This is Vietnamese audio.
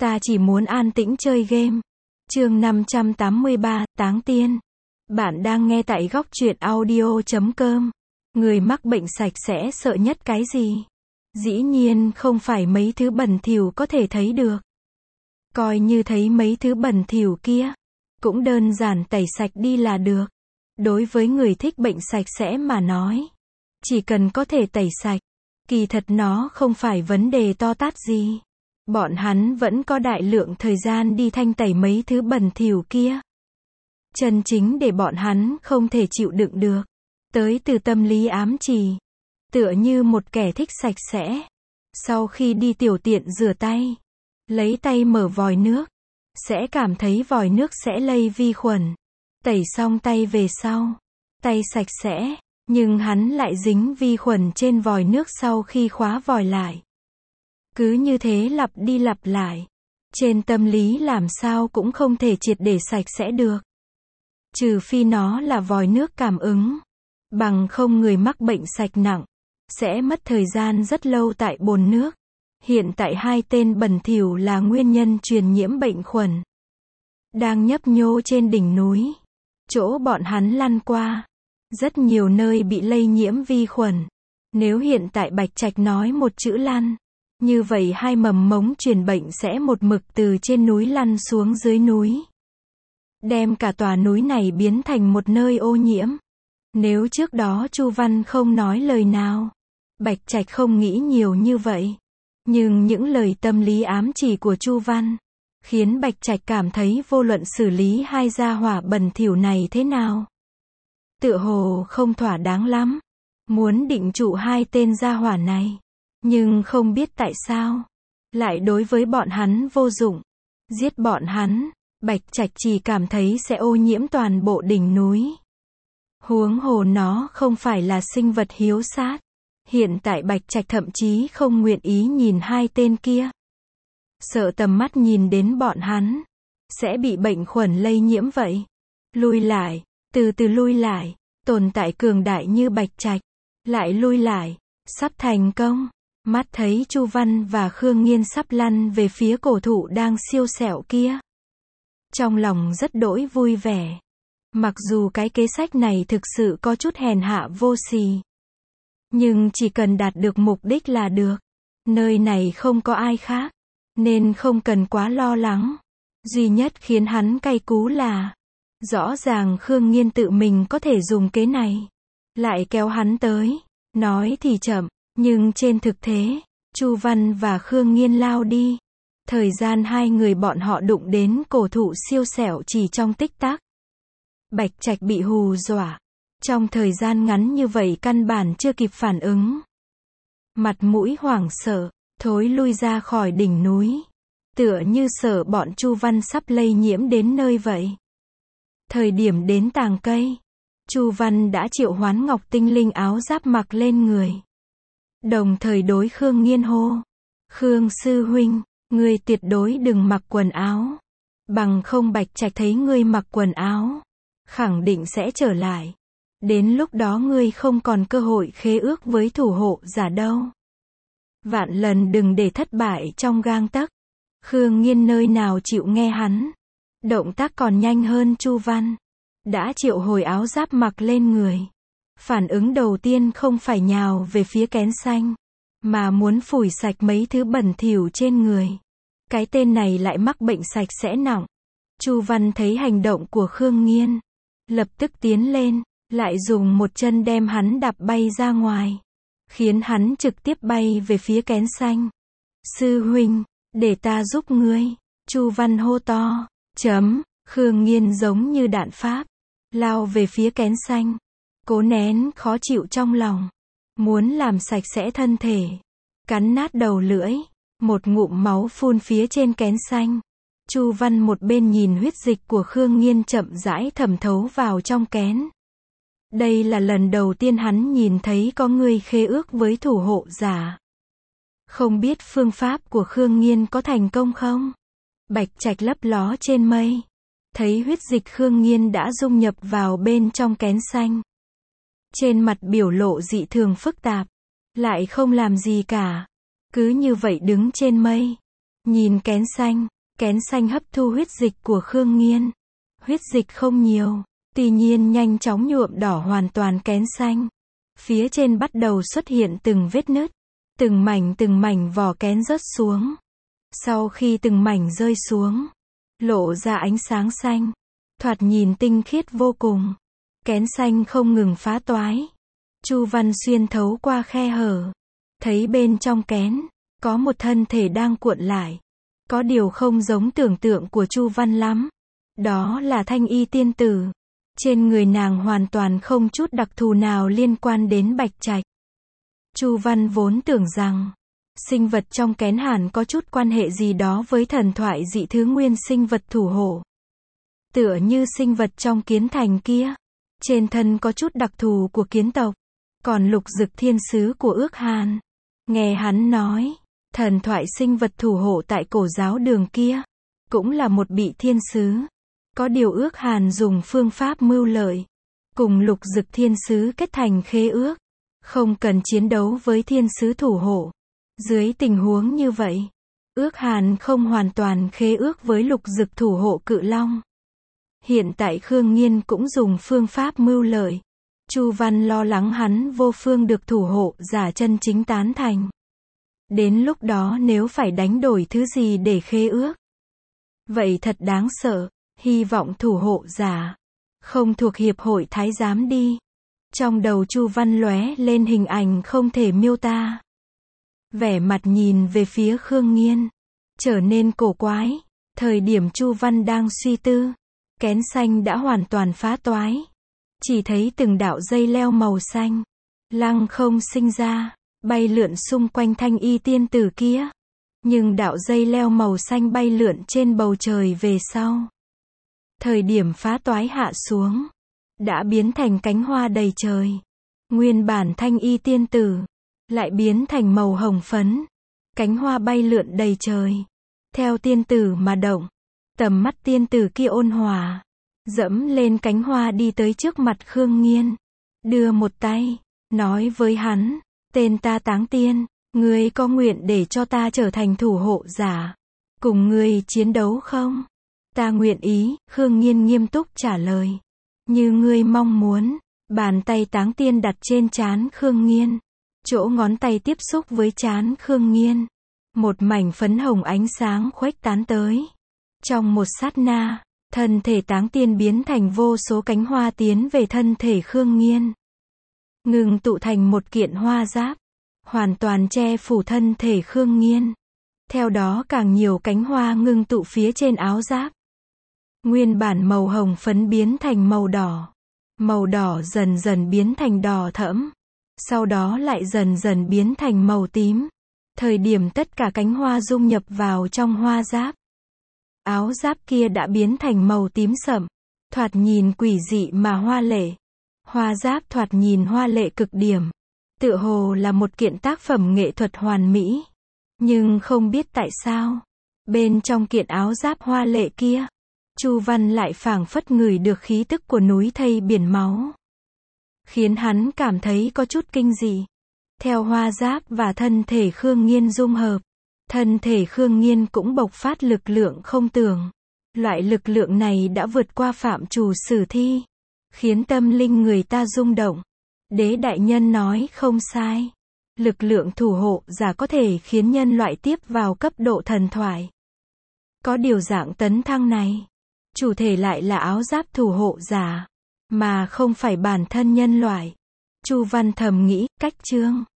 Ta chỉ muốn an tĩnh chơi game. Chương 583, Táng Tiên. Bạn đang nghe tại góc truyện audio.com. Người mắc bệnh sạch sẽ sợ nhất cái gì? Dĩ nhiên không phải mấy thứ bẩn thỉu có thể thấy được. Coi như thấy mấy thứ bẩn thỉu kia, cũng đơn giản tẩy sạch đi là được. Đối với người thích bệnh sạch sẽ mà nói, chỉ cần có thể tẩy sạch, kỳ thật nó không phải vấn đề to tát gì. Bọn hắn vẫn có đại lượng thời gian đi thanh tẩy mấy thứ bẩn thỉu kia. Chân chính để bọn hắn không thể chịu đựng được, tới từ tâm lý ám chỉ. Tựa như một kẻ thích sạch sẽ. Sau khi đi tiểu tiện rửa tay, lấy tay mở vòi nước, sẽ cảm thấy vòi nước sẽ lây vi khuẩn. Tẩy xong tay về sau, tay sạch sẽ, nhưng hắn lại dính vi khuẩn trên vòi nước sau khi khóa vòi lại. Cứ như thế lặp đi lặp lại. Trên tâm lý làm sao cũng không thể triệt để sạch sẽ được. Trừ phi nó là vòi nước cảm ứng. Bằng không người mắc bệnh sạch nặng, sẽ mất thời gian rất lâu tại bồn nước. Hiện tại hai tên bẩn thỉu là nguyên nhân truyền nhiễm bệnh khuẩn. Đang nhấp nhô trên đỉnh núi. Chỗ bọn hắn lăn qua. Rất nhiều nơi bị lây nhiễm vi khuẩn. Nếu hiện tại Bạch Trạch nói một chữ lăn, như vậy hai mầm mống truyền bệnh sẽ một mực từ trên núi lăn xuống dưới núi. Đem cả tòa núi này biến thành một nơi ô nhiễm. Nếu trước đó Chu Văn không nói lời nào, Bạch Trạch không nghĩ nhiều như vậy. Nhưng những lời tâm lý ám chỉ của Chu Văn, khiến Bạch Trạch cảm thấy vô luận xử lý hai gia hỏa bẩn thỉu này thế nào, tựa hồ không thỏa đáng lắm. Muốn định trụ hai tên gia hỏa này, nhưng không biết tại sao, lại đối với bọn hắn vô dụng. Giết bọn hắn, Bạch Trạch chỉ cảm thấy sẽ ô nhiễm toàn bộ đỉnh núi. Huống hồ nó không phải là sinh vật hiếu sát. Hiện tại Bạch Trạch thậm chí không nguyện ý nhìn hai tên kia. Sợ tầm mắt nhìn đến bọn hắn, sẽ bị bệnh khuẩn lây nhiễm vậy. Lui lại, từ từ lui lại, tồn tại cường đại như Bạch Trạch, lại lui lại, sắp thành công. Mắt thấy Chu Văn và Khương Nghiên sắp lăn về phía cổ thụ đang siêu sẹo kia. Trong lòng rất đỗi vui vẻ. Mặc dù cái kế sách này thực sự có chút hèn hạ vô sỉ, nhưng chỉ cần đạt được mục đích là được. Nơi này không có ai khác, nên không cần quá lo lắng. Duy nhất khiến hắn cay cú là, rõ ràng Khương Nghiên tự mình có thể dùng kế này, lại kéo hắn tới. Nói thì chậm, nhưng trên thực tế, Chu Văn và Khương Nghiên lao đi. Thời gian hai người bọn họ đụng đến cổ thụ siêu sẹo chỉ trong tích tắc. Bạch Trạch bị hù dọa. Trong thời gian ngắn như vậy căn bản chưa kịp phản ứng. Mặt mũi hoảng sợ, thối lui ra khỏi đỉnh núi. Tựa như sợ bọn Chu Văn sắp lây nhiễm đến nơi vậy. Thời điểm đến tàng cây, Chu Văn đã triệu hoán Ngọc Tinh Linh áo giáp mặc lên người. Đồng thời đối Khương Nghiên hô. Khương sư huynh, ngươi tuyệt đối đừng mặc quần áo. Bằng không Bạch Trạch thấy ngươi mặc quần áo, khẳng định sẽ trở lại. Đến lúc đó ngươi không còn cơ hội khế ước với thủ hộ giả đâu. Vạn lần đừng để thất bại trong gang tấc. Khương Nghiên nơi nào chịu nghe hắn. Động tác còn nhanh hơn Chu Văn. Đã triệu hồi áo giáp mặc lên người. Phản ứng đầu tiên không phải nhào về phía kén xanh, mà muốn phủi sạch mấy thứ bẩn thỉu trên người. Cái tên này lại mắc bệnh sạch sẽ nặng. Chu Văn thấy hành động của Khương Nghiên, lập tức tiến lên, lại dùng một chân đem hắn đạp bay ra ngoài, khiến hắn trực tiếp bay về phía kén xanh. Sư huynh, để ta giúp ngươi. Chu Văn hô to. Khương Nghiên giống như đạn pháp, lao về phía kén xanh, cố nén khó chịu trong lòng, muốn làm sạch sẽ thân thể, cắn nát đầu lưỡi, một ngụm máu phun phía trên kén xanh. Chu Văn một bên nhìn huyết dịch của Khương Nghiên chậm rãi thẩm thấu vào trong kén. Đây là lần đầu tiên hắn nhìn thấy có người khế ước với thủ hộ giả. Không biết phương pháp của Khương Nghiên có thành công không? Bạch Trạch lấp ló trên mây, thấy huyết dịch Khương Nghiên đã dung nhập vào bên trong kén xanh. Trên mặt biểu lộ dị thường phức tạp, lại không làm gì cả. Cứ như vậy đứng trên mây, Nhìn kén xanh hấp thu huyết dịch của Khương Nghiên. Huyết dịch không nhiều, tuy nhiên nhanh chóng nhuộm đỏ hoàn toàn kén xanh. Phía trên bắt đầu xuất hiện từng vết nứt, từng mảnh vỏ kén rớt xuống. Sau khi từng mảnh rơi xuống, lộ ra ánh sáng xanh, thoạt nhìn tinh khiết vô cùng. Kén xanh không ngừng phá toái. Chu Văn xuyên thấu qua khe hở, thấy bên trong kén có một thân thể đang cuộn lại. Có điều không giống tưởng tượng của Chu Văn lắm. Đó là Thanh Y tiên tử. Trên người nàng hoàn toàn không chút đặc thù nào liên quan đến Bạch Trạch. Chu Văn vốn tưởng rằng sinh vật trong kén hàn có chút quan hệ gì đó với thần thoại dị thứ nguyên sinh vật thủ hộ. Tựa như sinh vật trong Kiến Thành kia, trên thân có chút đặc thù của kiến tộc. Còn Lục Dực thiên sứ của Ước Hàn, nghe hắn nói, thần thoại sinh vật thủ hộ tại Cổ Giáo Đường kia cũng là một bị thiên sứ. Có điều Ước Hàn dùng phương pháp mưu lợi, cùng Lục Dực thiên sứ kết thành khế ước, không cần chiến đấu với thiên sứ thủ hộ. Dưới tình huống như vậy, Ước Hàn không hoàn toàn khế ước với Lục Dực thủ hộ Cự Long. Hiện tại Khương Nghiên cũng dùng phương pháp mưu lợi. Chu Văn lo lắng hắn vô phương được thủ hộ giả chân chính tán thành. Đến lúc đó nếu phải đánh đổi thứ gì để khế ước, vậy thật đáng sợ. Hy vọng thủ hộ giả không thuộc hiệp hội thái giám đi. Trong đầu Chu Văn lóe lên hình ảnh không thể miêu tả. Vẻ mặt nhìn về phía Khương Nghiên trở nên cổ quái. Thời điểm Chu Văn đang suy tư, kén xanh đã hoàn toàn phá toái. Chỉ thấy từng đạo dây leo màu xanh lăng không sinh ra, bay lượn xung quanh Thanh Y tiên tử kia. Nhưng đạo dây leo màu xanh bay lượn trên bầu trời về sau, thời điểm phá toái hạ xuống, đã biến thành cánh hoa đầy trời. Nguyên bản Thanh Y tiên tử lại biến thành màu hồng phấn. Cánh hoa bay lượn đầy trời, theo tiên tử mà động. Tầm mắt tiên tử kia ôn hòa, dẫm lên cánh hoa đi tới trước mặt Khương Nghiên, đưa một tay, nói với hắn, tên ta Táng Tiên, ngươi có nguyện để cho ta trở thành thủ hộ giả, cùng ngươi chiến đấu không? Ta nguyện ý, Khương Nghiên nghiêm túc trả lời. Như ngươi mong muốn. Bàn tay Táng Tiên đặt trên trán Khương Nghiên, chỗ ngón tay tiếp xúc với trán Khương Nghiên, một mảnh phấn hồng ánh sáng khuếch tán tới. Trong một sát na, thân thể Táng Tiên biến thành vô số cánh hoa tiến về thân thể Khương Nghiên, ngừng tụ thành một kiện hoa giáp, hoàn toàn che phủ thân thể Khương Nghiên. Theo đó càng nhiều cánh hoa ngưng tụ phía trên áo giáp. Nguyên bản màu hồng phấn biến thành màu đỏ dần dần biến thành đỏ thẫm, sau đó lại dần dần biến thành màu tím. Thời điểm tất cả cánh hoa dung nhập vào trong hoa giáp, áo giáp kia đã biến thành màu tím sậm, thoạt nhìn quỷ dị mà hoa lệ. Hoa giáp thoạt nhìn hoa lệ cực điểm, tựa hồ là một kiện tác phẩm nghệ thuật hoàn mỹ. Nhưng không biết tại sao, bên trong kiện áo giáp hoa lệ kia, Chu Văn lại phảng phất ngửi được khí tức của núi thây biển máu, khiến hắn cảm thấy có chút kinh dị. Theo hoa giáp và thân thể Khương Nghiên dung hợp, thân thể Khương Nghiên cũng bộc phát lực lượng không tưởng. Loại lực lượng này đã vượt qua phạm trù sử thi, khiến tâm linh người ta rung động. Đế đại nhân nói không sai. Lực lượng thủ hộ giả có thể khiến nhân loại tiếp vào cấp độ thần thoại. Có điều dạng tấn thăng này, chủ thể lại là áo giáp thủ hộ giả, mà không phải bản thân nhân loại. Chu Văn thầm nghĩ, cách chương